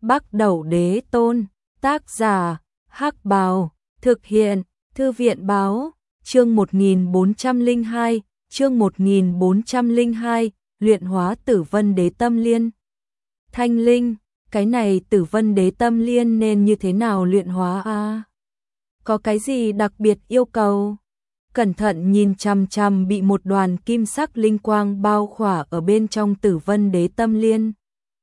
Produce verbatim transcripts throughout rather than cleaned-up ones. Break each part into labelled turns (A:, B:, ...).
A: Bắc Đẩu Đế Tôn, tác giả, Hắc Bào, thực hiện, Thư viện báo, chương một nghìn bốn trăm lẻ hai, chương một nghìn bốn trăm lẻ hai, luyện hóa Tử Vân Đế Tâm Liên. Thanh Linh, cái này Tử Vân Đế Tâm Liên nên như thế nào luyện hóa a? À? Có cái gì đặc biệt yêu cầu? Cẩn thận nhìn chằm chằm bị một đoàn kim sắc linh quang bao khỏa ở bên trong Tử Vân Đế Tâm Liên.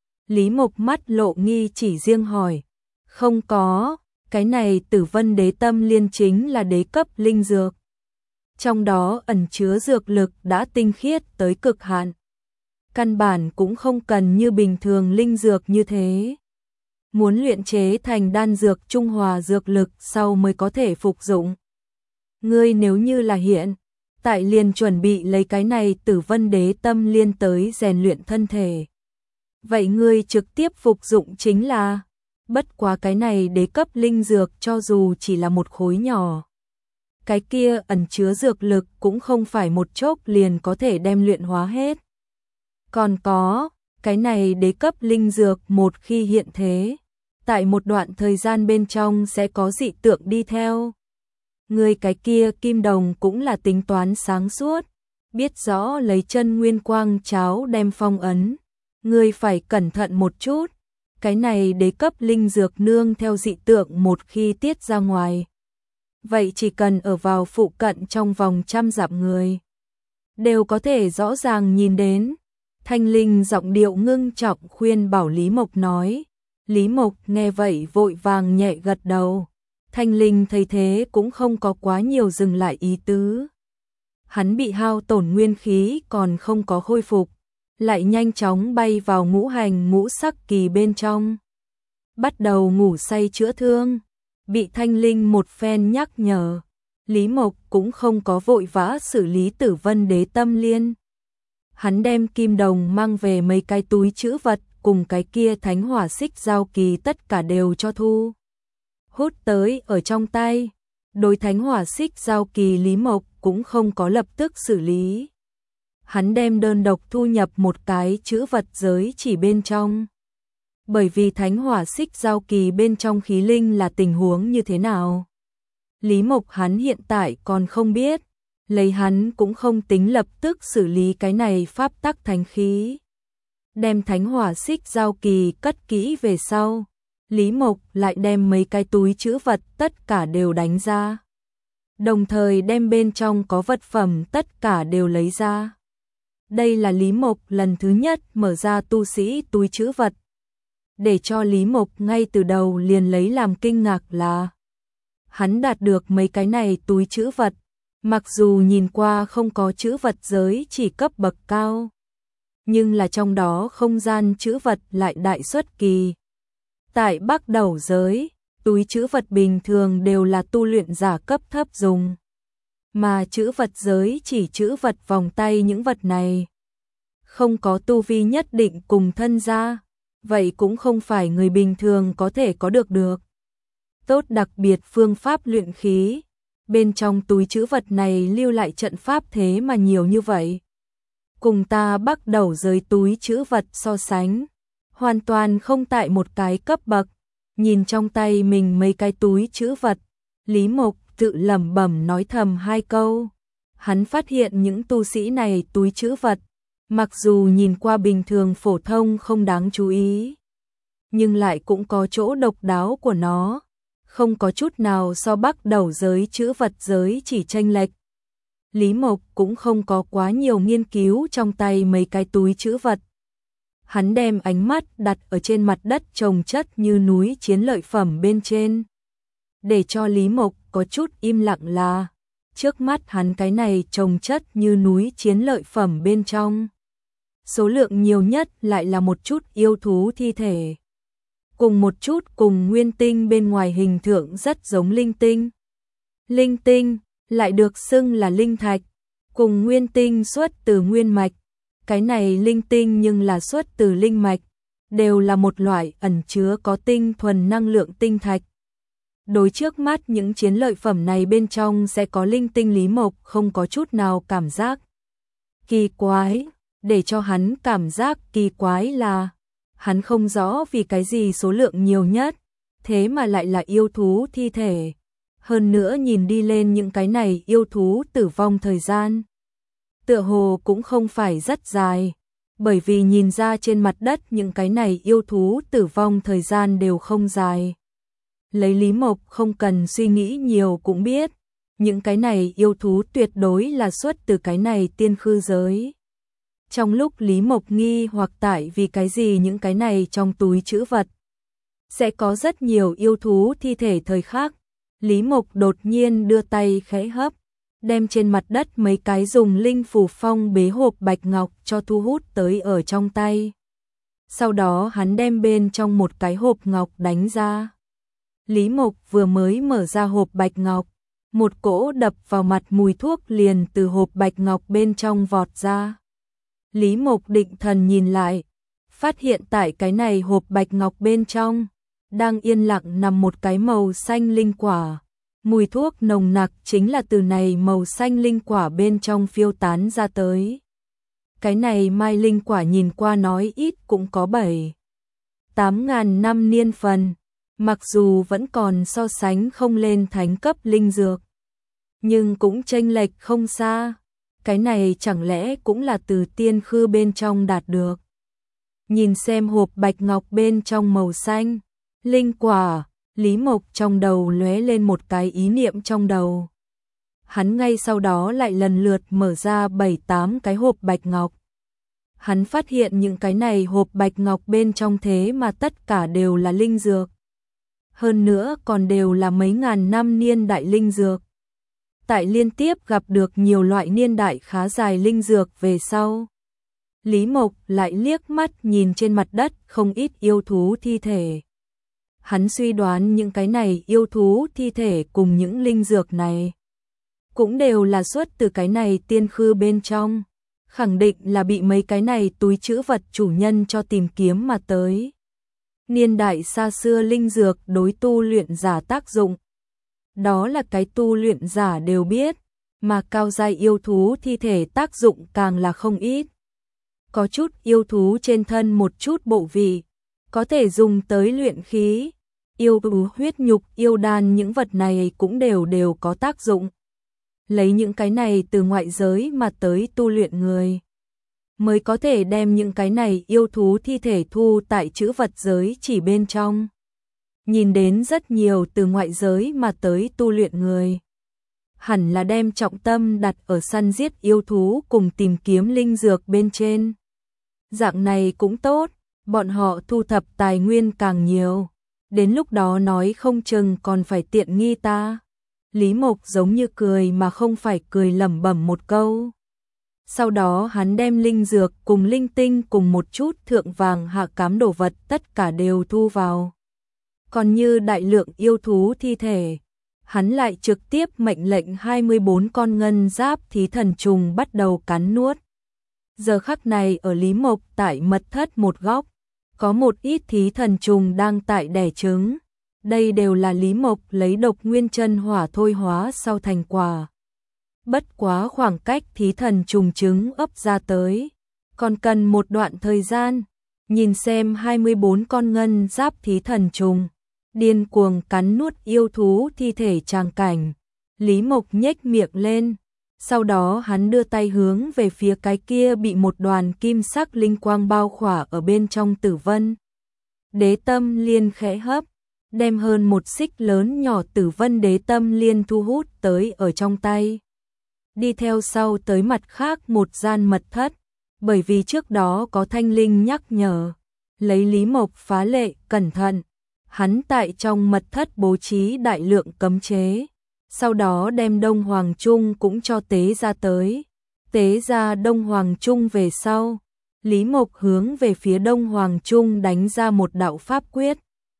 A: Lý Mộc mắt lộ nghi chỉ riêng hỏi, không có, cái này Tử Vân Đế Tâm Liên chính là đế cấp linh dược. Trong đó ẩn chứa dược lực đã tinh khiết tới cực hạn. Căn bản cũng không cần như bình thường linh dược như thế. Muốn luyện chế thành đan dược trung hòa dược lực sau mới có thể phục dụng. Ngươi nếu như là hiện, tại liền chuẩn bị lấy cái này Tử Vân Đế Tâm Liên tới rèn luyện thân thể. Vậy ngươi trực tiếp phục dụng chính là, bất quá cái này đế cấp linh dược cho dù chỉ là một khối nhỏ. Cái kia ẩn chứa dược lực cũng không phải một chốc liền có thể đem luyện hóa hết. Còn có, cái này đế cấp linh dược một khi hiện thế, tại một đoạn thời gian bên trong sẽ có dị tượng đi theo. Người cái kia Kim Đồng cũng là tính toán sáng suốt, biết rõ lấy chân nguyên quang cháo đem phong ấn. Người phải cẩn thận một chút, cái này đế cấp linh dược nương theo dị tượng một khi tiết ra ngoài. Vậy chỉ cần ở vào phụ cận trong vòng trăm dặm người, đều có thể rõ ràng nhìn đến. Thanh Linh giọng điệu ngưng trọng khuyên bảo Lý Mộc nói. Lý Mộc nghe vậy vội vàng nhẹ gật đầu. Thanh Linh thấy thế cũng không có quá nhiều dừng lại ý tứ. Hắn bị hao tổn nguyên khí còn không có khôi phục, lại nhanh chóng bay vào ngũ hành ngũ sắc kỳ bên trong. Bắt đầu ngủ say chữa thương. Bị Thanh Linh một phen nhắc nhở, Lý Mộc cũng không có vội vã xử lý Tử Vân Đế Tâm Liên. Hắn đem Kim Đồng mang về mấy cái túi trữ vật cùng cái kia thánh hỏa xích giao kỳ tất cả đều cho thu hút tới ở trong tay. Đối thánh hỏa xích giao kỳ Lý Mộc cũng không có lập tức xử lý. Hắn đem đơn độc thu nhập một cái trữ vật giới chỉ bên trong. Bởi vì thánh hỏa xích giao kỳ bên trong khí linh là tình huống như thế nào, Lý Mộc hắn hiện tại còn không biết. Lấy hắn cũng không tính lập tức xử lý cái này pháp tắc thánh khí. Đem thánh hỏa xích giao kỳ cất kỹ về sau, Lý Mộc lại đem mấy cái túi trữ vật tất cả đều đánh ra. Đồng thời đem bên trong có vật phẩm tất cả đều lấy ra. Đây là Lý Mộc lần thứ nhất mở ra tu sĩ túi trữ vật. Để cho Lý Mộc ngay từ đầu liền lấy làm kinh ngạc là hắn đạt được mấy cái này túi trữ vật. Mặc dù nhìn qua không có trữ vật giới chỉ cấp bậc cao, nhưng là trong đó không gian trữ vật lại đại xuất kỳ. Tại Bắc Đẩu giới, túi trữ vật bình thường đều là tu luyện giả cấp thấp dùng. Mà trữ vật giới chỉ trữ vật vòng tay những vật này. Không có tu vi nhất định cùng thân gia, vậy cũng không phải người bình thường có thể có được được. Tốt đặc biệt phương pháp luyện khí. Bên trong túi trữ vật này lưu lại trận pháp thế mà nhiều như vậy. Cùng ta Bắc Đẩu giới túi trữ vật so sánh, hoàn toàn không tại một cái cấp bậc. Nhìn trong tay mình mấy cái túi trữ vật, Lý Mộc tự lẩm bẩm nói thầm hai câu. Hắn phát hiện những tu sĩ này túi trữ vật, mặc dù nhìn qua bình thường phổ thông không đáng chú ý, nhưng lại cũng có chỗ độc đáo của nó. Không có chút nào so Bắc Đẩu giới trữ vật giới chỉ chênh lệch. Lý Mộc cũng không có quá nhiều nghiên cứu trong tay mấy cái túi trữ vật. Hắn đem ánh mắt đặt ở trên mặt đất chồng chất như núi chiến lợi phẩm bên trên. Để cho Lý Mộc có chút im lặng là, trước mắt hắn cái này chồng chất như núi chiến lợi phẩm bên trong. Số lượng nhiều nhất lại là một chút yêu thú thi thể. Cùng một chút cùng nguyên tinh bên ngoài hình tượng rất giống linh tinh. Linh tinh lại được xưng là linh thạch, cùng nguyên tinh xuất từ nguyên mạch. Cái này linh tinh nhưng là xuất từ linh mạch, đều là một loại ẩn chứa có tinh thuần năng lượng tinh thạch. Đối trước mắt những chiến lợi phẩm này bên trong sẽ có linh tinh, Lý Mộc không có chút nào cảm giác kỳ quái. Để cho hắn cảm giác kỳ quái là Hắn không rõ vì cái gì số lượng nhiều nhất, thế mà lại là yêu thú thi thể. Hơn nữa nhìn đi lên những cái này yêu thú tử vong thời gian tựa hồ cũng không phải rất dài, bởi vì nhìn ra trên mặt đất những cái này yêu thú tử vong thời gian đều không dài. Lấy Lý Mộc không cần suy nghĩ nhiều cũng biết, những cái này yêu thú tuyệt đối là xuất từ cái này tiên khư giới. Trong lúc Lý Mộc nghi hoặc tại vì cái gì những cái này trong túi trữ vật sẽ có rất nhiều yêu thú thi thể thời khắc, Lý Mộc đột nhiên đưa tay khẽ hấp, đem trên mặt đất mấy cái dùng linh phù phong bế hộp bạch ngọc cho thu hút tới ở trong tay. Sau đó hắn đem bên trong một cái hộp ngọc đánh ra. Lý Mộc vừa mới mở ra hộp bạch ngọc, một cỗ đập vào mặt mùi thuốc liền từ hộp bạch ngọc bên trong vọt ra. Lý Mộc định thần nhìn lại, phát hiện tại cái này hộp bạch ngọc bên trong đang yên lặng nằm một cái màu xanh linh quả. Mùi thuốc nồng nặc chính là từ này màu xanh linh quả bên trong phiêu tán ra tới. Cái này mai linh quả nhìn qua nói ít cũng có bảy tám ngàn năm niên phần, mặc dù vẫn còn so sánh không lên thánh cấp linh dược, nhưng cũng chênh lệch không xa. Cái này chẳng lẽ cũng là từ tiên khư bên trong đạt được. Nhìn xem hộp bạch ngọc bên trong màu xanh linh quả, Lý Mộc trong đầu lóe lên một cái ý niệm trong đầu. Hắn ngay sau đó lại lần lượt mở ra bảy tám cái hộp bạch ngọc. Hắn phát hiện những cái này hộp bạch ngọc bên trong thế mà tất cả đều là linh dược. Hơn nữa còn đều là mấy ngàn năm niên đại linh dược. Tại liên tiếp gặp được nhiều loại niên đại khá dài linh dược về sau, Lý Mộc lại liếc mắt nhìn trên mặt đất không ít yêu thú thi thể. Hắn suy đoán những cái này yêu thú thi thể cùng những linh dược này cũng đều là xuất từ cái này tiên khư bên trong, khẳng định là bị mấy cái này túi trữ vật chủ nhân cho tìm kiếm mà tới. Niên đại xa xưa linh dược đối tu luyện giả tác dụng, đó là cái tu luyện giả đều biết, mà cao giai yêu thú thi thể tác dụng càng là không ít. Có chút yêu thú trên thân một chút bộ vị, có thể dùng tới luyện khí, yêu thú huyết nhục, yêu đan những vật này cũng đều đều có tác dụng. Lấy những cái này từ ngoại giới mà tới tu luyện người, mới có thể đem những cái này yêu thú thi thể thu tại trữ vật giới chỉ bên trong. Nhìn đến rất nhiều từ ngoại giới mà tới tu luyện người, hẳn là đem trọng tâm đặt ở săn giết yêu thú cùng tìm kiếm linh dược bên trên. Dạng này cũng tốt, bọn họ thu thập tài nguyên càng nhiều, đến lúc đó nói không chừng còn phải tiện nghi ta. Lý Mộc giống như cười mà không phải cười, lẩm bẩm một câu. Sau đó hắn đem linh dược cùng linh tinh cùng một chút thượng vàng hạ cám đồ vật tất cả đều thu vào. Còn như đại lượng yêu thú thi thể, hắn lại trực tiếp mệnh lệnh hai mươi bốn con ngân giáp thí thần trùng bắt đầu cắn nuốt. Giờ khắc này ở Lý Mộc tại mật thất một góc, có một ít thí thần trùng đang tại đẻ trứng. Đây đều là Lý Mộc lấy độc nguyên chân hỏa thôi hóa sau thành quả. Bất quá khoảng cách thí thần trùng trứng ấp ra tới, còn cần một đoạn thời gian. Nhìn xem hai mươi bốn con ngân giáp thí thần trùng điên cuồng cắn nuốt yêu thú thi thể tràng cảnh, Lý Mộc nhếch miệng lên, sau đó hắn đưa tay hướng về phía cái kia bị một đoàn kim sắc linh quang bao khỏa ở bên trong tử vân đế tâm liên khẽ hấp, đem hơn một xích lớn nhỏ tử vân đế tâm liên thu hút tới ở trong tay. Đi theo sau tới mặt khác một gian mật thất, bởi vì trước đó có thanh linh nhắc nhở, lấy Lý Mộc phá lệ cẩn thận, hắn tại trong mật thất bố trí đại lượng cấm chế, sau đó đem Đông Hoàng Trung cũng cho tế ra tới. Tế ra Đông Hoàng Trung về sau, Lý Mộc hướng về phía Đông Hoàng Trung đánh ra một đạo pháp quyết.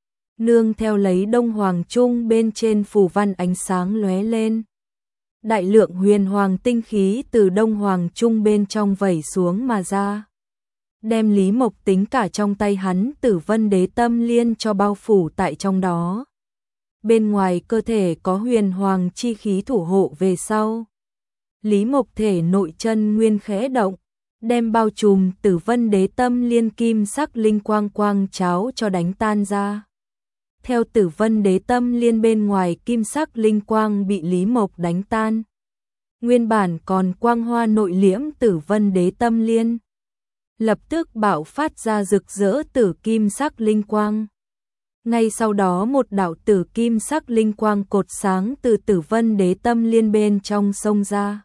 A: Nương theo lấy Đông Hoàng Trung bên trên phù văn ánh sáng lóe lên. Đại lượng huyền hoàng tinh khí từ Đông Hoàng Trung bên trong vẩy xuống mà ra. Đem Lý Mộc tính cả trong tay hắn tử vân đế tâm liên cho bao phủ tại trong đó. Bên ngoài cơ thể có huyền hoàng chi khí thủ hộ về sau. Lý Mộc thể nội chân nguyên khẽ động, đem bao trùm Tử Vân Đế Tâm Liên kim sắc linh quang quang cháo cho đánh tan ra. Theo Tử Vân Đế Tâm Liên bên ngoài kim sắc linh quang bị Lý Mộc đánh tan. Nguyên bản còn quang hoa nội liễm Tử Vân Đế Tâm Liên lập tức bạo phát ra rực rỡ tử kim sắc linh quang. Ngay sau đó một đạo tử kim sắc linh quang cột sáng từ Tử Vân Đế Tâm Liên bên trong xông ra.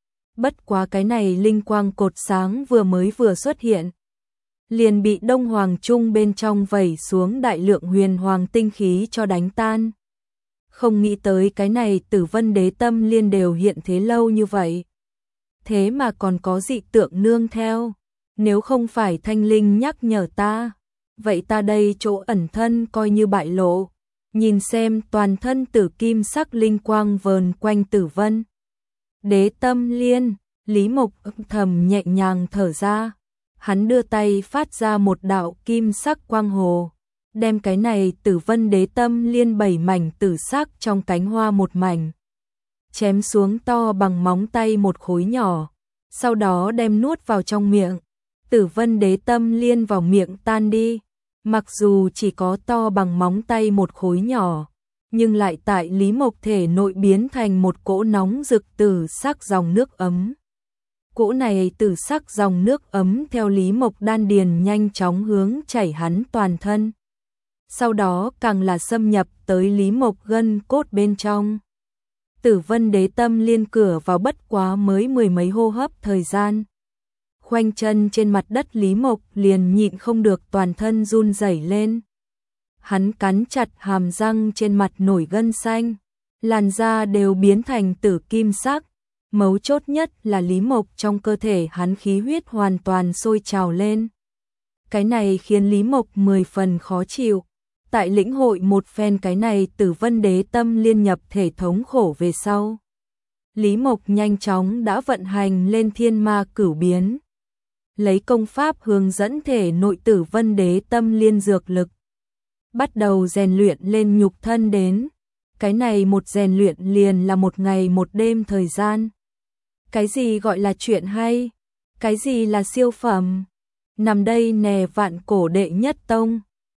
A: Bất quá cái này linh quang cột sáng vừa mới vừa xuất hiện, liền bị Đông Hoàng Trung bên trong vẩy xuống đại lượng huyền hoàng tinh khí cho đánh tan. Không nghĩ tới cái này Tử Vân Đế Tâm Liên đều hiện thế lâu như vậy. Thế mà còn có dị tượng nương theo. Nếu không phải Thanh Linh nhắc nhở ta, vậy ta đây chỗ ẩn thân coi như bại lộ. Nhìn xem toàn thân tử kim sắc linh quang vờn quanh Tử Vân Đế Tâm Liên, Lý Mộc âm thầm nhẹ nhàng thở ra. Hắn đưa tay phát ra một đạo kim sắc quang hồ, đem cái này Tử Vân Đế Tâm Liên bảy mảnh tử sắc trong cánh hoa một mảnh, chém xuống to bằng móng tay một khối nhỏ, sau đó đem nuốt vào trong miệng. Tử Vân Đế Tâm Liên vào miệng tan đi, mặc dù chỉ có to bằng móng tay một khối nhỏ, nhưng lại tại Lý Mộc thể nội biến thành một cỗ nóng rực tử sắc dòng nước ấm. Cỗ này tử sắc dòng nước ấm theo Lý Mộc đan điền nhanh chóng hướng chảy hắn toàn thân. Sau đó càng là xâm nhập tới Lý Mộc gân cốt bên trong. Tử Vân Đế Tâm Liên cửa vào bất quá mới mười mấy hô hấp thời gian. Khoanh chân trên mặt đất Lý Mộc liền nhịn không được toàn thân run rẩy lên. Hắn cắn chặt hàm răng trên mặt nổi gân xanh, làn da đều biến thành tử kim sắc. Mấu chốt nhất là Lý Mộc trong cơ thể hắn khí huyết hoàn toàn sôi trào lên. Cái này khiến Lý Mộc mười phần khó chịu. Tại lĩnh hội một phen cái này Tử Vân Đế Tâm Liên nhập thể thống khổ về sau, Lý Mộc nhanh chóng đã vận hành lên Thiên Ma Cửu Biến, lấy công pháp hướng dẫn thể nội Tử Vân Đế Tâm Liên dược lực, bắt đầu rèn luyện lên nhục thân đến. Cái này một rèn luyện liền là một ngày một đêm thời gian. Cái gì gọi là chuyện hay? Cái gì là siêu phẩm? Nằm đây nè vạn cổ đệ nhất tông.